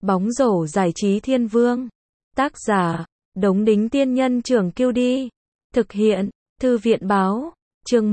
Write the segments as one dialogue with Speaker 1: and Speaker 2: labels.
Speaker 1: Bóng rổ giải trí thiên vương. Tác giả, Đống Đính Tiên Nhân Trưởng Kiêu Đi. Thực hiện, Thư viện Báo. Chương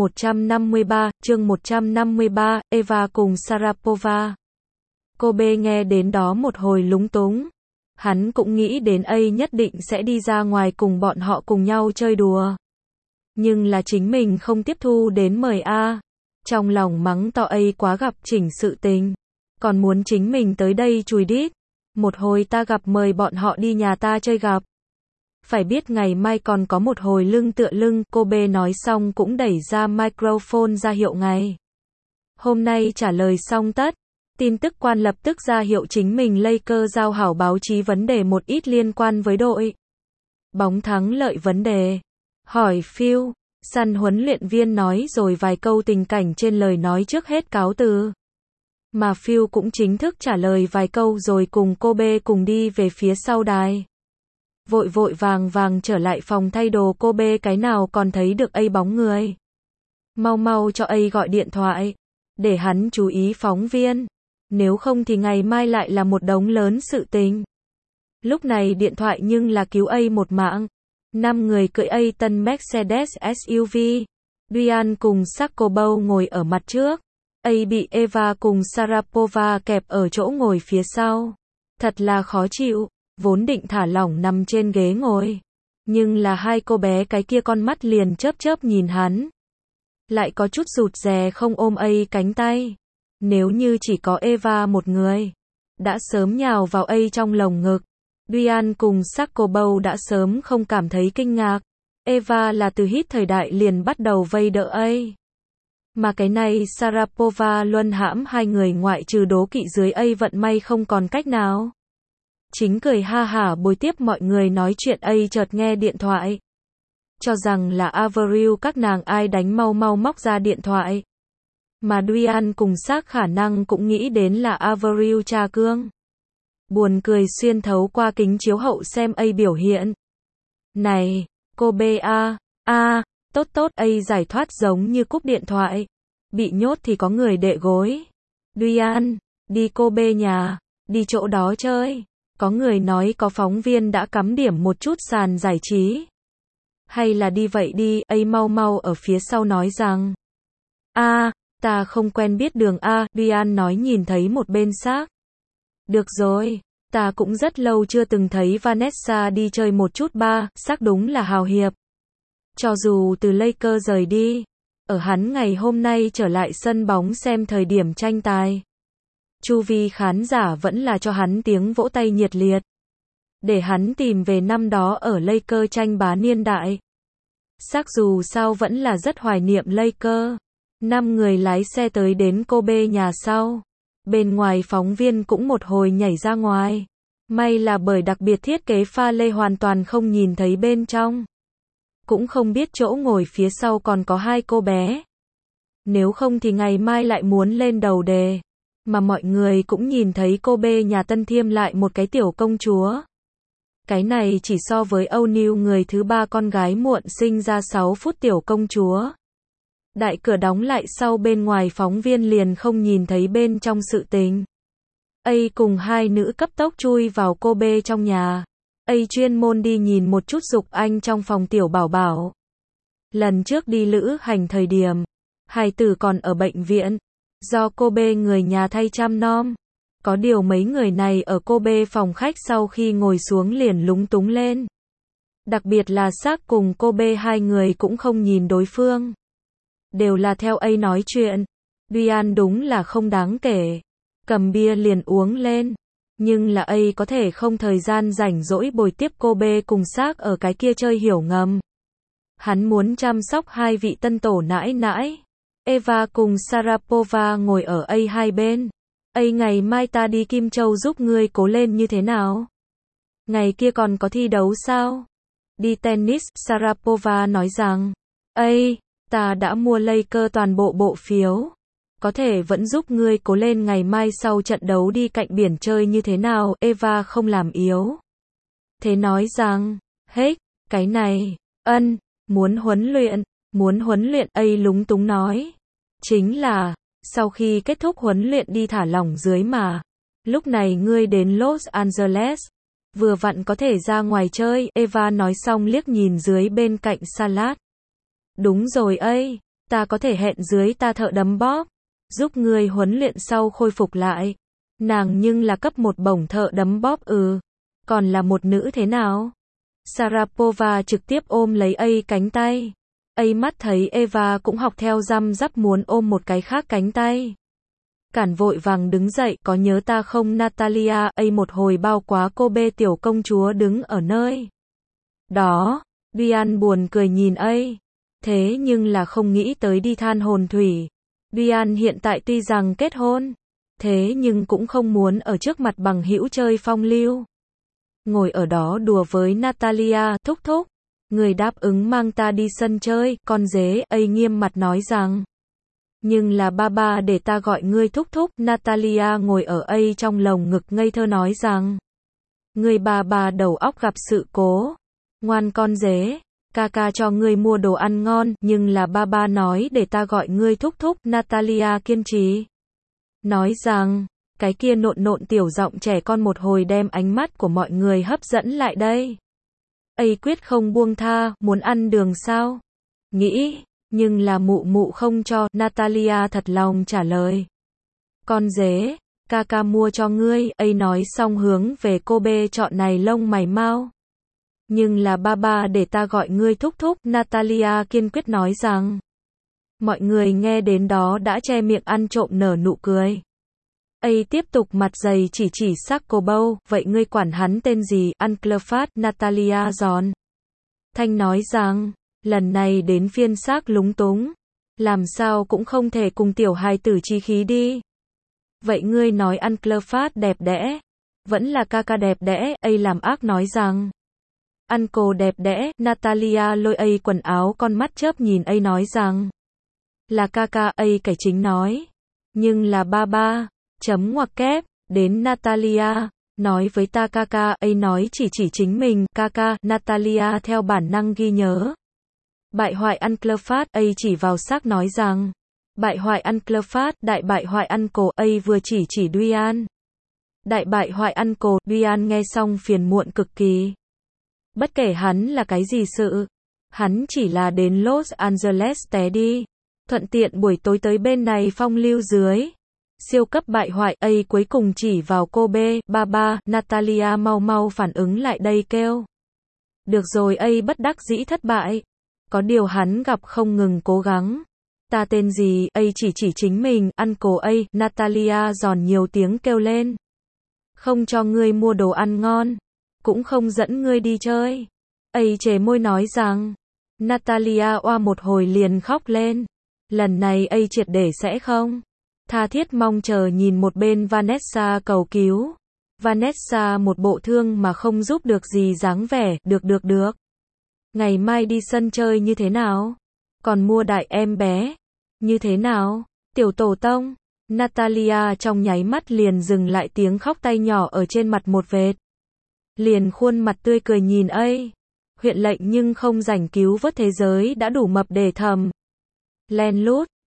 Speaker 1: 153, Eva cùng Sharapova. Kobe nghe đến đó một hồi lúng túng. Hắn cũng nghĩ đến A nhất định sẽ đi ra ngoài cùng bọn họ cùng nhau chơi đùa. Nhưng là chính mình không tiếp thu đến mời A. Trong lòng mắng to A quá gặp chỉnh sự tình. Còn muốn chính mình tới đây chùi đít. Một hồi ta gặp mời bọn họ đi nhà ta chơi gặp. Phải biết ngày mai còn có một hồi lưng tựa lưng, Kobe nói xong cũng đẩy ra microphone ra hiệu ngày. Hôm nay trả lời xong tất. Tin tức quan lập tức ra hiệu chính mình Lakers giao hảo báo chí vấn đề một ít liên quan với đội bóng thắng lợi vấn đề. Hỏi Phil, săn huấn luyện viên nói rồi vài câu tình cảnh trên lời nói trước hết cáo từ. Mà Phil cũng chính thức trả lời vài câu rồi cùng Kobe cùng đi về phía sau đài. Vội vội vàng trở lại phòng thay đồ, Kobe cái nào còn thấy được A bóng người. Mau mau cho A gọi điện thoại. Để hắn chú ý phóng viên. Nếu không thì ngày mai lại là một đống lớn sự tình. Lúc này điện thoại nhưng là cứu A một mạng. 5 người cưỡi A tân Mercedes SUV. Duan cùng Sarkobow ngồi ở mặt trước. A bị Eva cùng Sharapova kẹp ở chỗ ngồi phía sau. Thật là khó chịu. Vốn định thả lỏng nằm trên ghế ngồi. Nhưng là hai cô bé cái kia con mắt liền chớp chớp nhìn hắn. Lại có chút rụt rè không ôm A cánh tay. Nếu như chỉ có Eva một người, đã sớm nhào vào A trong lồng ngực. Duan cùng Sarkobow đã sớm không cảm thấy kinh ngạc. Eva là từ hít thời đại liền bắt đầu vây đỡ A. Mà cái này Sharapova luân hãm hai người ngoại trừ đố kỵ dưới A vận may không còn cách nào. Chính cười ha hả bồi tiếp mọi người nói chuyện. A chợt nghe điện thoại. Cho rằng là Avril các nàng ai đánh, mau mau móc ra điện thoại. Mà Duan cùng Sark khả năng cũng nghĩ đến là Avril cha cương. Buồn cười xuyên thấu qua kính chiếu hậu xem A biểu hiện. Này, Kobe tốt A giải thoát giống như cúp điện thoại. Bị nhốt thì có người đệ gối. Duan, đi Kobe nhà, đi chỗ đó chơi. Có người nói có phóng viên đã cắm điểm một chút sàn giải trí. Hay là đi vậy đi, A mau mau ở phía sau nói rằng. Ta không quen biết đường A, Duan nói nhìn thấy một bên Sark. Được rồi, ta cũng rất lâu chưa từng thấy Vanessa đi chơi một chút ba, Sark đúng là hào hiệp. Cho dù từ Lakers rời đi, ở hắn ngày hôm nay trở lại sân bóng xem thời điểm tranh tài. Chu vi khán giả vẫn là cho hắn tiếng vỗ tay nhiệt liệt. Để hắn tìm về năm đó ở Lakers tranh bá niên đại. Sark dù sao vẫn là rất hoài niệm Lakers. 5 người lái xe tới đến Kobe nhà sau. Bên ngoài phóng viên cũng một hồi nhảy ra ngoài. May là bởi đặc biệt thiết kế pha lê hoàn toàn không nhìn thấy bên trong. Cũng không biết chỗ ngồi phía sau còn có hai cô bé. Nếu không thì ngày mai lại muốn lên đầu đề. Mà mọi người cũng nhìn thấy Kobe nhà tân thêm lại một cái tiểu công chúa. Cái này chỉ so với O'Neal người thứ ba con gái muộn sinh ra 6 phút tiểu công chúa. Đại cửa đóng lại sau bên ngoài phóng viên liền không nhìn thấy bên trong sự tình. A cùng hai nữ cấp tốc chui vào Kobe trong nhà. A chuyên môn đi nhìn một chút Dục Anh trong phòng tiểu bảo bảo. Lần trước đi lữ hành thời điểm, hài tử còn ở bệnh viện, do Kobe người nhà thay chăm nom. Có điều mấy người này ở Kobe phòng khách sau khi ngồi xuống liền lúng túng lên. Đặc biệt là Sark cùng Kobe hai người cũng không nhìn đối phương. Đều là theo A nói chuyện. Duan đúng là không đáng kể. Cầm bia liền uống lên. Nhưng là A có thể không thời gian rảnh rỗi bồi tiếp Kobe cùng Sark ở cái kia chơi hiểu ngầm. Hắn muốn chăm sóc hai vị tân tổ nãi nãi. Eva cùng Sharapova ngồi ở A hai bên. A ngày mai ta đi Kim Châu giúp ngươi cố lên như thế nào? Ngày kia còn có thi đấu sao? Đi tennis, Sharapova nói rằng. Ta đã mua Lakers toàn bộ bộ phiếu. Có thể vẫn giúp ngươi cố lên ngày mai sau trận đấu đi cạnh biển chơi như thế nào? Eva không làm yếu. Thế nói rằng, cái này, muốn huấn luyện A lúng túng nói. Chính là, sau khi kết thúc huấn luyện đi thả lỏng dưới mà. Lúc này ngươi đến Los Angeles, vừa vặn có thể ra ngoài chơi, Eva nói xong liếc nhìn dưới bên cạnh salad. Đúng rồi ấy, ta có thể hẹn dưới ta thợ đấm bóp, giúp ngươi huấn luyện sau khôi phục lại. Nàng nhưng là cấp một bổng thợ đấm bóp còn là một nữ thế nào? Sharapova trực tiếp ôm lấy ấy cánh tay. Ấy mắt thấy Eva cũng học theo răm rắp muốn ôm một cái khác cánh tay. Cản vội vàng đứng dậy, có nhớ ta không Natalia, ấy một hồi bao quá cô bê tiểu công chúa đứng ở nơi đó. Diane buồn cười nhìn ấy. Thế nhưng là không nghĩ tới đi than hồn thủy. Diane hiện tại tuy rằng kết hôn, thế nhưng cũng không muốn ở trước mặt bằng hữu chơi phong lưu. Ngồi ở đó đùa với Natalia, thúc thúc. Người đáp ứng mang ta đi sân chơi, con dế, ấy nghiêm mặt nói rằng. Nhưng là ba để ta gọi ngươi thúc thúc, Natalia ngồi ở ấy trong lồng ngực ngây thơ nói rằng. Ngươi ba đầu óc gặp sự cố. Ngoan con dế, ca cho ngươi mua đồ ăn ngon, nhưng là ba nói để ta gọi ngươi thúc thúc, Natalia kiên trì. Nói rằng, cái kia nộn tiểu giọng trẻ con một hồi đem ánh mắt của mọi người hấp dẫn lại đây. Ấy quyết không buông tha, muốn ăn đường sao? Nghĩ, nhưng là mụ không cho, Natalia thật lòng trả lời. Con dế, ca mua cho ngươi, ấy nói xong hướng về cô bê chọn này lông mày mau. Nhưng là ba để ta gọi ngươi thúc thúc, Natalia kiên quyết nói rằng. Mọi người nghe đến đó đã che miệng ăn trộm nở nụ cười. Ấy tiếp tục mặt dày chỉ Saccobow, vậy ngươi quản hắn tên gì, Unclefat, Natalia giòn. Thanh nói rằng, lần này đến phiên xác lúng túng. Làm sao cũng không thể cùng tiểu hài tử chí khí đi. Vậy ngươi nói Unclefat đẹp đẽ. Vẫn là ca đẹp đẽ, ấy làm ác nói rằng. Uncle đẹp đẽ, Natalia lôi ấy quần áo con mắt chớp nhìn ấy nói rằng. Là ca ấy cải chính nói. Nhưng là ba. Chấm ngoặc kép, đến Natalia, nói với ta ca ấy nói chỉ chính mình, ca, Natalia theo bản năng ghi nhớ. Bại hoại Unclefat, ấy chỉ vào xác nói rằng. Bại hoại Unclefat, đại bại hoại Uncle, ấy vừa chỉ Diane. Đại bại hoại Uncle, Diane nghe xong phiền muộn cực kỳ. Bất kể hắn là cái gì sự, hắn chỉ là đến Los Angeles té đi. Thuận tiện buổi tối tới bên này phong lưu dưới. Siêu cấp bại hoại, ấy cuối cùng chỉ vào cô bê, ba, Natalia mau phản ứng lại đây kêu. Được rồi, ấy bất đắc dĩ thất bại. Có điều hắn gặp không ngừng cố gắng. Ta tên gì, ấy chỉ chính mình, Uncle ấy, Natalia giòn nhiều tiếng kêu lên. Không cho ngươi mua đồ ăn ngon, cũng không dẫn ngươi đi chơi. Ấy chề môi nói rằng. Natalia oa một hồi liền khóc lên. Lần này ấy triệt để sẽ không. Tha thiết mong chờ nhìn một bên Vanessa cầu cứu. Vanessa một bộ thương mà không giúp được gì dáng vẻ, được. Ngày mai đi sân chơi như thế nào? Còn mua đại em bé? Như thế nào? Tiểu tổ tông? Natalia trong nháy mắt liền dừng lại tiếng khóc tay nhỏ ở trên mặt một vệt. Liền khuôn mặt tươi cười nhìn ấy. Huyện lệnh nhưng không rảnh cứu vớt thế giới đã đủ mập để thầm. Len lút.